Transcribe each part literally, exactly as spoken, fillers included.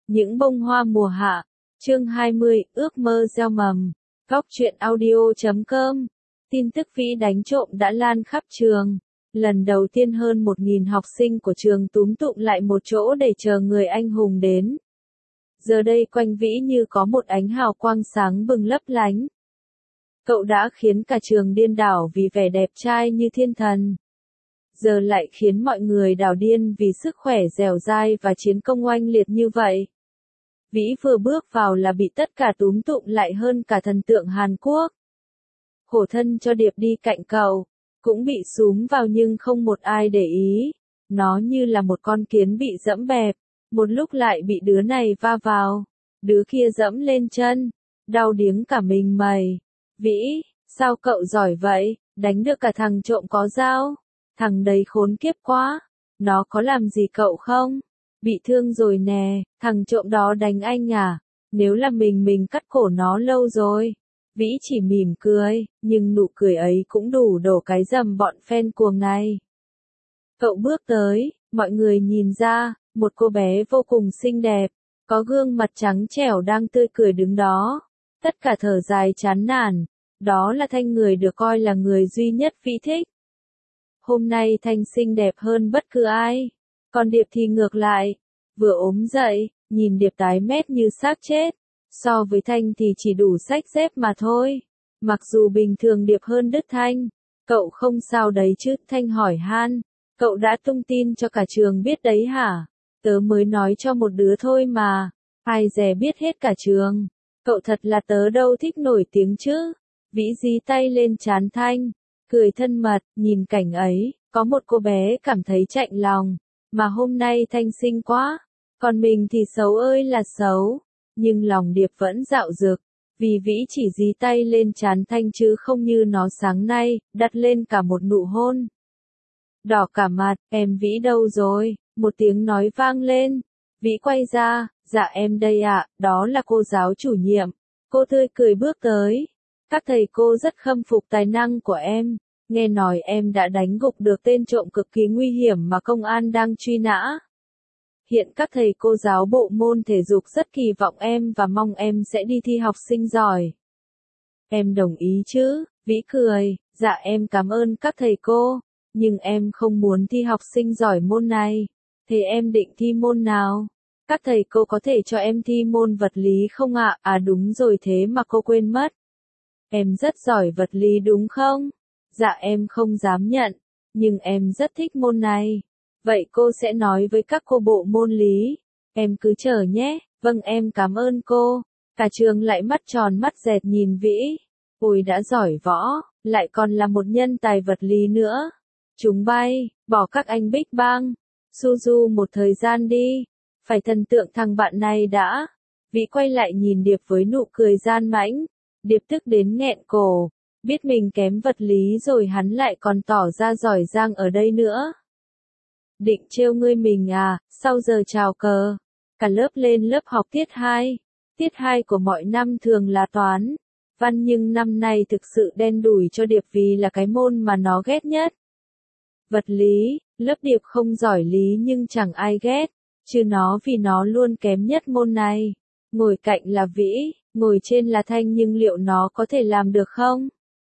Những bông hoa mùa hạ. Chương hai mươi, ước mơ gieo mầm. Góc truyện audio chấm com. Tin tức vĩ đánh trộm đã lan khắp trường. Lần đầu tiên hơn một nghìn học sinh của trường túm tụm lại một chỗ để chờ người anh hùng đến. Giờ đây quanh vĩ như có một ánh hào quang sáng bừng lấp lánh. Cậu đã khiến cả trường điên đảo vì vẻ đẹp trai như thiên thần. Giờ lại khiến mọi người đảo điên vì sức khỏe dẻo dai và chiến công oanh liệt như vậy. Vĩ vừa bước vào là bị tất cả túm tụm lại hơn cả thần tượng Hàn Quốc. Khổ thân cho Điệp đi cạnh cậu, cũng bị xúm vào nhưng không một ai để ý. Nó như là một con kiến bị dẫm bẹp, một lúc lại bị đứa này va vào, đứa kia dẫm lên chân, đau điếng cả mình mày. Vĩ, sao cậu giỏi vậy, đánh được cả thằng trộm có dao? Thằng đấy khốn kiếp quá, nó có làm gì cậu không? Bị thương rồi nè, thằng trộm đó đánh anh à? Nếu là mình mình cắt cổ nó lâu rồi. Vĩ chỉ mỉm cười, nhưng nụ cười ấy cũng đủ đổ cái dầm bọn fan cuồng này. Cậu bước tới, mọi người nhìn ra, một cô bé vô cùng xinh đẹp, có gương mặt trắng trẻo đang tươi cười đứng đó. Tất cả thở dài chán nản, đó là Thanh, người được coi là người duy nhất Vĩ thích. Hôm nay Thanh xinh đẹp hơn bất cứ ai. Còn Điệp thì ngược lại, vừa ốm dậy, nhìn Điệp tái mét như xác chết. So với Thanh thì chỉ đủ xách dép mà thôi. Mặc dù bình thường Điệp hơn đứt Thanh. Cậu không sao đấy chứ? Thanh hỏi han. Cậu đã tung tin cho cả trường biết đấy hả? Tớ mới nói cho một đứa thôi mà. Ai dè biết hết cả trường. Cậu thật là tớ đâu thích nổi tiếng chứ. Vĩ dí tay lên trán Thanh, cười thân mật, nhìn cảnh ấy, có một cô bé cảm thấy chạnh lòng. Mà hôm nay Thanh xinh quá, còn mình thì xấu ơi là xấu. Nhưng lòng Điệp vẫn dạo dực, vì Vĩ chỉ dí tay lên trán Thanh chứ không như nó sáng nay, đặt lên cả một nụ hôn. Đỏ cả mặt, em Vĩ đâu rồi? Một tiếng nói vang lên. Vĩ quay ra, dạ em đây ạ, đó là cô giáo chủ nhiệm. Cô tươi cười bước tới. Các thầy cô rất khâm phục tài năng của em. Nghe nói em đã đánh gục được tên trộm cực kỳ nguy hiểm mà công an đang truy nã. Hiện các thầy cô giáo bộ môn thể dục rất kỳ vọng em và mong em sẽ đi thi học sinh giỏi. Em đồng ý chứ? Vĩ cười, dạ em cảm ơn các thầy cô, nhưng em không muốn thi học sinh giỏi môn này. Thế em định thi môn nào? Các thầy cô có thể cho em thi môn vật lý không ạ? À? À đúng rồi, thế mà cô quên mất. Em rất giỏi vật lý đúng không? Dạ em không dám nhận, nhưng em rất thích môn này. Vậy cô sẽ nói với các cô bộ môn lý. Em cứ chờ nhé. Vâng em cảm ơn cô. Cả trường lại mắt tròn mắt dẹt nhìn Vĩ. Ôi đã giỏi võ, lại còn là một nhân tài vật lý nữa. Chúng bay, bỏ các anh Big Bang. Suzu một thời gian đi. Phải thần tượng thằng bạn này đã. Vĩ quay lại nhìn Điệp với nụ cười gian mãnh. Điệp tức đến nghẹn cổ. Biết mình kém vật lý rồi hắn lại còn tỏ ra giỏi giang ở đây nữa. Định trêu ngươi mình à? Sau giờ chào cờ, cả lớp lên lớp học tiết hai. Tiết hai của mọi năm thường là toán, văn, nhưng năm nay thực sự đen đủi cho Điệp vì là cái môn mà nó ghét nhất. Vật lý, lớp Điệp không giỏi lý nhưng chẳng ai ghét, chứ nó vì nó luôn kém nhất môn này. Ngồi cạnh là Vĩ, ngồi trên là Thanh, nhưng liệu nó có thể làm được không?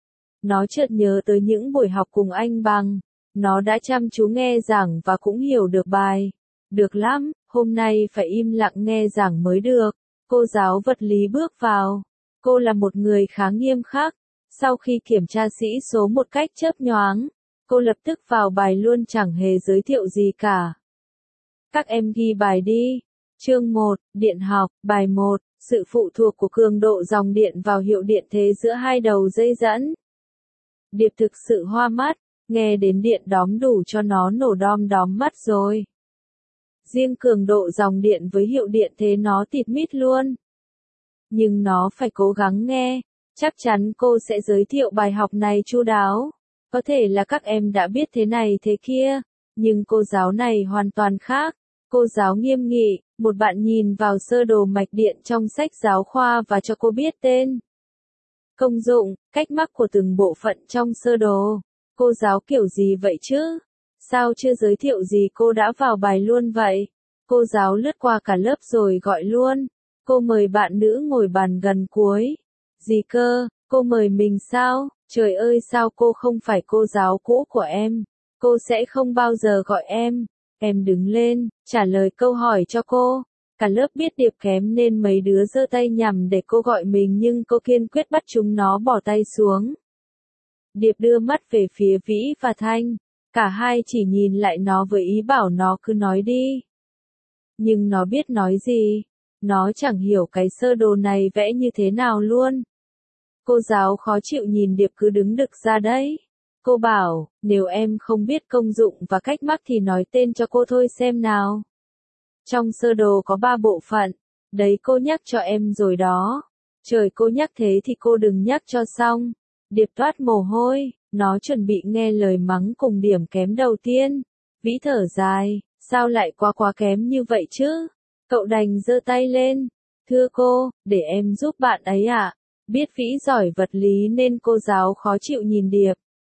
Nó chợt nhớ tới những buổi học cùng anh Bằng. Nó đã chăm chú nghe giảng và cũng hiểu được bài. Được lắm, hôm nay phải im lặng nghe giảng mới được. Cô giáo vật lý bước vào. Cô là một người khá nghiêm khắc. Sau khi kiểm tra sĩ số một cách chớp nhoáng, cô lập tức vào bài luôn, chẳng hề giới thiệu gì cả. Các em ghi bài đi. Chương một, điện học, bài một, sự phụ thuộc của cường độ dòng điện vào hiệu điện thế giữa hai đầu dây dẫn. Điệp thực sự hoa mắt. Nghe đến điện đóm đủ cho nó nổ đom đóm mắt rồi. Riêng cường độ dòng điện với hiệu điện thế nó tịt mít luôn. Nhưng nó phải cố gắng nghe, chắc chắn cô sẽ giới thiệu bài học này chu đáo. Có thể là các em đã biết thế này thế kia, nhưng cô giáo này hoàn toàn khác. Cô giáo nghiêm nghị, một bạn nhìn vào sơ đồ mạch điện trong sách giáo khoa và cho cô biết tên, công dụng, cách mắc của từng bộ phận trong sơ đồ. Cô giáo kiểu gì vậy chứ? Sao chưa giới thiệu gì cô đã vào bài luôn vậy? Cô giáo lướt qua cả lớp rồi gọi luôn. Cô mời bạn nữ ngồi bàn gần cuối. Gì cơ, cô mời mình sao? Trời ơi sao cô không phải cô giáo cũ của em? Cô sẽ không bao giờ gọi em. Em đứng lên, trả lời câu hỏi cho cô. Cả lớp biết Điệp kém nên mấy đứa giơ tay nhằm để cô gọi mình nhưng cô kiên quyết bắt chúng nó bỏ tay xuống. Điệp đưa mắt về phía Vĩ và Thanh. Cả hai chỉ nhìn lại nó với ý bảo nó cứ nói đi. Nhưng nó biết nói gì. Nó chẳng hiểu cái sơ đồ này vẽ như thế nào luôn. Cô giáo khó chịu nhìn Điệp cứ đứng đực ra đấy. Cô bảo, nếu em không biết công dụng và cách mắc thì nói tên cho cô thôi xem nào. Trong sơ đồ có ba bộ phận. Đấy cô nhắc cho em rồi đó. Trời cô nhắc thế thì cô đừng nhắc cho xong. Điệp toát mồ hôi, nó chuẩn bị nghe lời mắng cùng điểm kém đầu tiên. Vĩ thở dài, sao lại quá quá kém như vậy chứ? Cậu đành giơ tay lên. Thưa cô, để em giúp bạn ấy ạ. À? Biết Vĩ giỏi vật lý nên cô giáo khó chịu nhìn Điệp.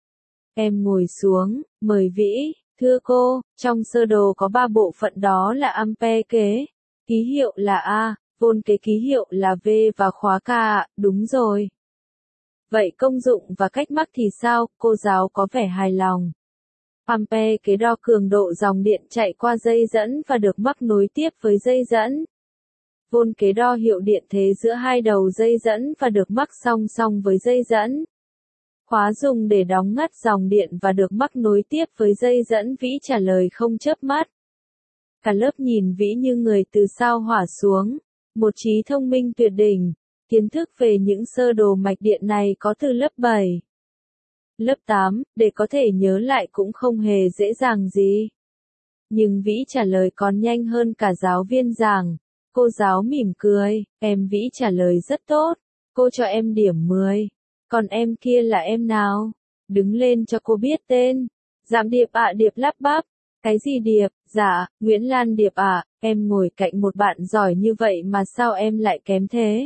Em ngồi xuống, mời Vĩ. Thưa cô, trong sơ đồ có ba bộ phận đó là ampere kế, ký hiệu là A, vôn kế ký hiệu là V và khóa K ạ, đúng rồi. Vậy công dụng và cách mắc thì sao? Cô giáo có vẻ hài lòng. Ampere kế đo cường độ dòng điện chạy qua dây dẫn và được mắc nối tiếp với dây dẫn. Vôn kế đo hiệu điện thế giữa hai đầu dây dẫn và được mắc song song với dây dẫn. Khóa dùng để đóng ngắt dòng điện và được mắc nối tiếp với dây dẫn. Vĩ trả lời không chớp mắt. Cả lớp nhìn Vĩ như người từ sao hỏa xuống. Một trí thông minh tuyệt đỉnh. Kiến thức về những sơ đồ mạch điện này có từ lớp bảy. Lớp tám, để có thể nhớ lại cũng không hề dễ dàng gì. Nhưng Vĩ trả lời còn nhanh hơn cả giáo viên giảng. Cô giáo mỉm cười, em Vĩ trả lời rất tốt. Cô cho em điểm mười. Còn em kia là em nào? Đứng lên cho cô biết tên. Dạm Điệp ạ. À, Điệp lắp bắp. Cái gì Điệp? Dạ, Nguyễn Lan Điệp ạ. À, em ngồi cạnh một bạn giỏi như vậy mà sao em lại kém thế?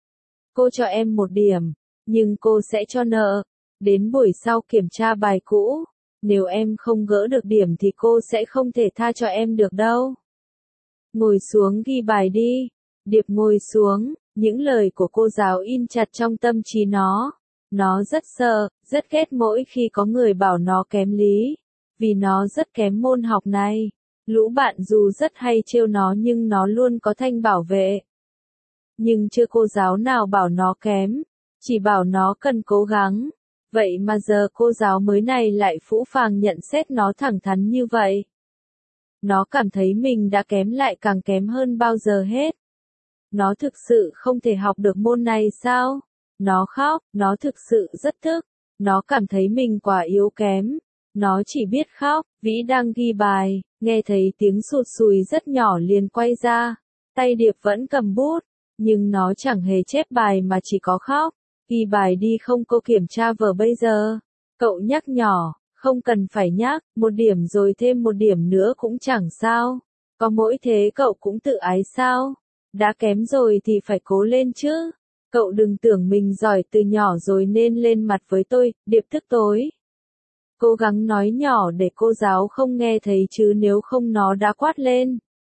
Cô cho em một điểm, nhưng cô sẽ cho nợ. Đến buổi sau kiểm tra bài cũ, nếu em không gỡ được điểm thì cô sẽ không thể tha cho em được đâu. Ngồi xuống ghi bài đi. Điệp ngồi xuống, những lời của cô giáo in chặt trong tâm trí nó. Nó rất sợ, rất ghét mỗi khi có người bảo nó kém lý. Vì nó rất kém môn học này. Lũ bạn dù rất hay trêu nó nhưng nó luôn có Thanh bảo vệ. Nhưng chưa cô giáo nào bảo nó kém. Chỉ bảo nó cần cố gắng. Vậy mà giờ cô giáo mới này lại phũ phàng nhận xét nó thẳng thắn như vậy. Nó cảm thấy mình đã kém lại càng kém hơn bao giờ hết. Nó thực sự không thể học được môn này sao? Nó khóc, nó thực sự rất tức. Nó cảm thấy mình quá yếu kém. Nó chỉ biết khóc. Vĩ đang ghi bài, nghe thấy tiếng sụt sùi rất nhỏ liền quay ra. Tay Điệp vẫn cầm bút, nhưng nó chẳng hề chép bài mà chỉ có khóc. Ghi bài đi không cô kiểm tra vở bây giờ. Cậu nhắc nhỏ, không cần phải nhắc, một điểm rồi thêm một điểm nữa cũng chẳng sao. Có mỗi thế cậu cũng tự ái sao? Đã kém rồi thì phải cố lên chứ. Cậu đừng tưởng mình giỏi từ nhỏ rồi nên lên mặt với tôi. Điệp tức tối. Cố gắng nói nhỏ để cô giáo không nghe thấy chứ nếu không nó đã quát lên.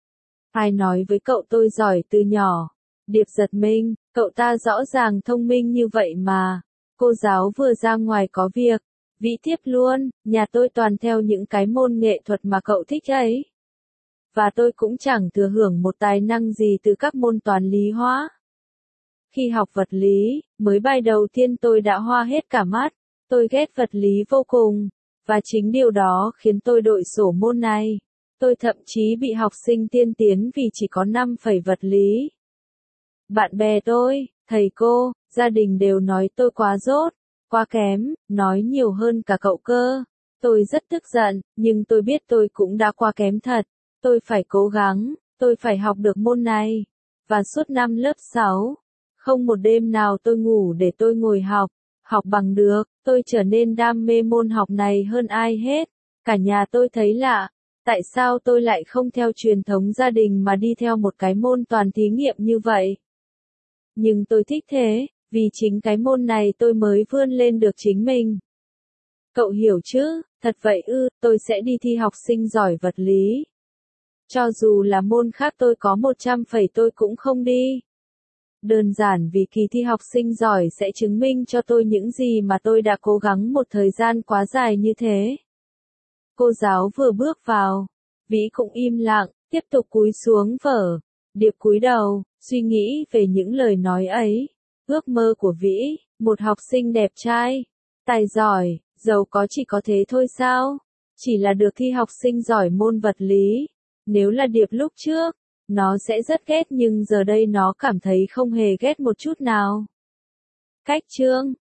Ai nói với cậu tôi giỏi từ nhỏ? Điệp giật mình, cậu ta rõ ràng thông minh như vậy mà. Cô giáo vừa ra ngoài có việc. Vĩ tiếp luôn, nhà tôi toàn theo những cái môn nghệ thuật mà cậu thích ấy. Và tôi cũng chẳng thừa hưởng một tài năng gì từ các môn toán lý hóa. Khi học vật lý, mới bài đầu tiên tôi đã hoa hết cả mắt. Tôi ghét vật lý vô cùng. Và chính điều đó khiến tôi đội sổ môn này. Tôi thậm chí bị học sinh tiên tiến vì chỉ có năm phẩy vật lý. Bạn bè tôi, thầy cô, gia đình đều nói tôi quá dốt, quá kém, nói nhiều hơn cả cậu cơ. Tôi rất tức giận, nhưng tôi biết tôi cũng đã quá kém thật. Tôi phải cố gắng, tôi phải học được môn này. Và suốt năm lớp sáu, không một đêm nào tôi ngủ để tôi ngồi học, học bằng được, tôi trở nên đam mê môn học này hơn ai hết. Cả nhà tôi thấy lạ, tại sao tôi lại không theo truyền thống gia đình mà đi theo một cái môn toàn thí nghiệm như vậy. Nhưng tôi thích thế, vì chính cái môn này tôi mới vươn lên được chính mình. Cậu hiểu chứ, thật vậy ư, tôi sẽ đi thi học sinh giỏi vật lý. Cho dù là môn khác tôi có một trăm phẩy tôi cũng không đi. Đơn giản vì kỳ thi học sinh giỏi sẽ chứng minh cho tôi những gì mà tôi đã cố gắng một thời gian quá dài như thế. Cô giáo vừa bước vào, Vĩ cũng im lặng, tiếp tục cúi xuống vở. Điệp cúi đầu, suy nghĩ về những lời nói ấy. Ước mơ của Vĩ, một học sinh đẹp trai, tài giỏi, giàu có chỉ có thế thôi sao? Chỉ là được thi học sinh giỏi môn vật lý. Nếu là Điệp lúc trước, nó sẽ rất ghét nhưng giờ đây nó cảm thấy không hề ghét một chút nào. Cách chương